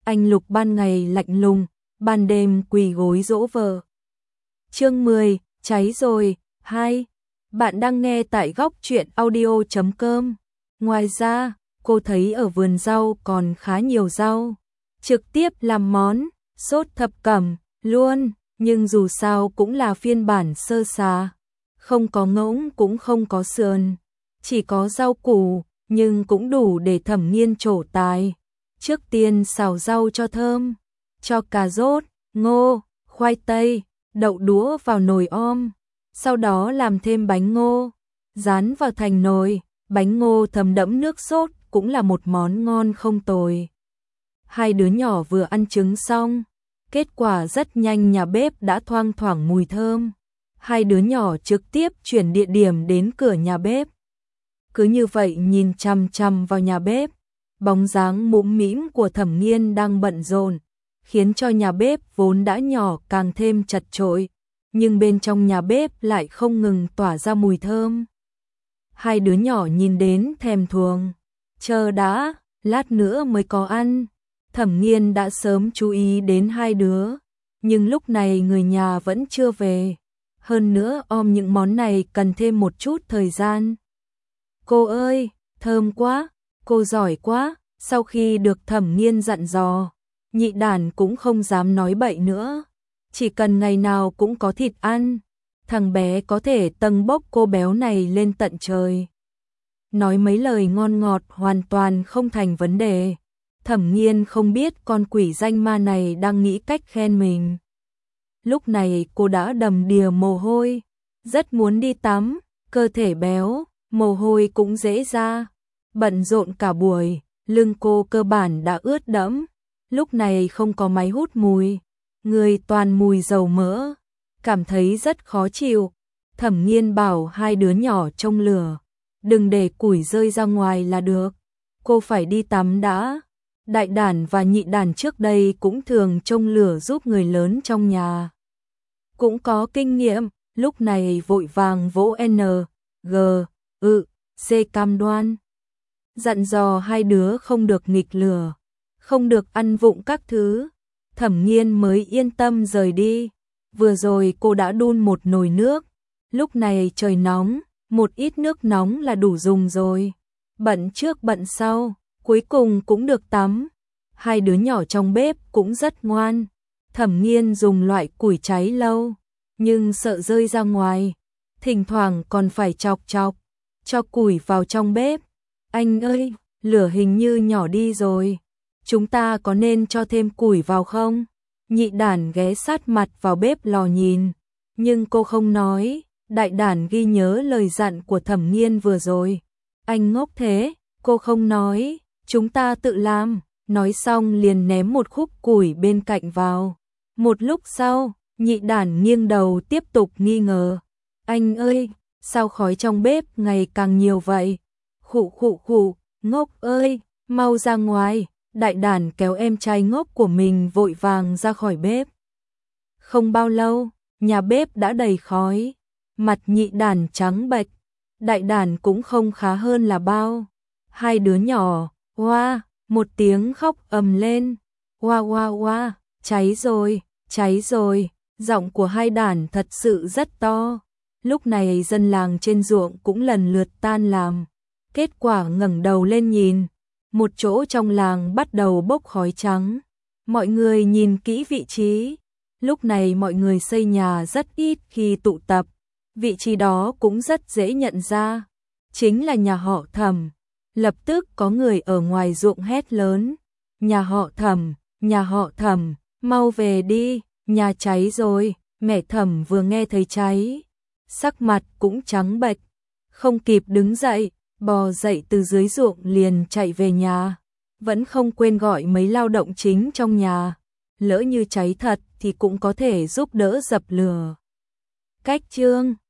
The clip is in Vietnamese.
anh Lục ban ngày lạnh lùng, ban đêm quỳ gối dỗ vợ. Chương 10, cháy rồi. 2. Bạn đang nghe tại góc truyện audio.com. Ngoài ra, cô thấy ở vườn rau còn khá nhiều rau. Trực tiếp làm món, sốt thập cẩm, luôn, nhưng dù sao cũng là phiên bản sơ sà. Không có ngỗng cũng không có sườn, chỉ có rau củ, nhưng cũng đủ để Thẩm Nghiên trổ tài. Trước tiên xào rau cho thơm, cho cà rốt, ngô, khoai tây, đậu đũa vào nồi om, sau đó làm thêm bánh ngô, rán vào thành nồi, bánh ngô thấm đẫm nước sốt cũng là một món ngon không tồi. Hai đứa nhỏ vừa ăn trứng xong, kết quả rất nhanh nhà bếp đã thoang thoảng mùi thơm. Hai đứa nhỏ trực tiếp chuyển địa điểm đến cửa nhà bếp. Cứ như vậy nhìn chằm chằm vào nhà bếp, bóng dáng mũm mĩm của Thẩm Nghiên đang bận rộn, khiến cho nhà bếp vốn đã nhỏ càng thêm chật chội, nhưng bên trong nhà bếp lại không ngừng tỏa ra mùi thơm. Hai đứa nhỏ nhìn đến thèm thuồng, chờ đã, lát nữa mới có ăn. Thẩm Nghiên đã sớm chú ý đến hai đứa, nhưng lúc này người nhà vẫn chưa về. Hơn nữa om những món này cần thêm một chút thời gian. Cô ơi, thơm quá, cô giỏi quá. Sau khi được Thẩm Nghiên dặn dò, Nhị Đản cũng không dám nói bậy nữa. Chỉ cần ngày nào cũng có thịt ăn, thằng bé có thể tâng bốc cô béo này lên tận trời. Nói mấy lời ngon ngọt hoàn toàn không thành vấn đề. Thẩm Nghiên không biết con quỷ danh ma này đang nghĩ cách khen mình. Lúc này cô đã đầm đìa mồ hôi, rất muốn đi tắm, cơ thể béo, mồ hôi cũng dễ ra. Bận rộn cả buổi, lưng cô cơ bản đã ướt đẫm, lúc này không có máy hút mùi, người toàn mùi dầu mỡ, cảm thấy rất khó chịu. Thẩm Nghiên bảo hai đứa nhỏ trông lửa, đừng để củi rơi ra ngoài là được, cô phải đi tắm đã. Đại Đản và Nhị Đản trước đây cũng thường trông lửa giúp người lớn trong nhà, cũng có kinh nghiệm, lúc này vội vàng vỗ N, G, C cam đoan. Dặn dò hai đứa không được nghịch lửa, không được ăn vụng các thứ. Thẩm Nghiên mới yên tâm rời đi. Vừa rồi cô đã đun một nồi nước, lúc này trời nóng, một ít nước nóng là đủ dùng rồi. Bận trước bận sau, cuối cùng cũng được tắm. Hai đứa nhỏ trong bếp cũng rất ngoan. Thẩm Nghiên dùng loại củi cháy lâu, nhưng sợ rơi ra ngoài, thỉnh thoảng còn phải chọc chọc, cho củi vào trong bếp. Anh ơi, lửa hình như nhỏ đi rồi, chúng ta có nên cho thêm củi vào không? Nhị Đản ghé sát mặt vào bếp lò nhìn, nhưng cô không nói. Đại Đản ghi nhớ lời dặn của Thẩm Nghiên vừa rồi. Anh ngốc thế, cô không nói, chúng ta tự làm. Nói xong liền ném một khúc củi bên cạnh vào. Một lúc sau, Nhị Đản nghiêng đầu tiếp tục nghi ngờ. Anh ơi, sao khói trong bếp ngày càng nhiều vậy? Khụ khụ khụ, ngốc ơi, mau ra ngoài. Đại Đản kéo em trai ngốc của mình vội vàng ra khỏi bếp. Không bao lâu, nhà bếp đã đầy khói. Mặt Nhị Đản trắng bệch, Đại Đản cũng không khá hơn là bao. Hai đứa nhỏ, hoa, một tiếng khóc ầm lên. Hoa hoa hoa, cháy rồi, cháy rồi. Giọng của hai Đản thật sự rất to. Lúc này dân làng trên ruộng cũng lần lượt tan làm. Kết quả ngẩng đầu lên nhìn, một chỗ trong làng bắt đầu bốc khói trắng. Mọi người nhìn kỹ vị trí. Lúc này mọi người xây nhà rất ít khi tụ tập. Vị trí đó cũng rất dễ nhận ra, chính là nhà họ Thẩm. Lập tức có người ở ngoài ruộng hét lớn. Nhà họ Thẩm, nhà họ Thẩm, mau về đi, nhà cháy rồi. Mẹ Thẩm vừa nghe thấy cháy, sắc mặt cũng trắng bệch, không kịp đứng dậy, bò dậy từ dưới ruộng liền chạy về nhà. Vẫn không quên gọi mấy lao động chính trong nhà, lỡ như cháy thật thì cũng có thể giúp đỡ dập lửa. Cách chương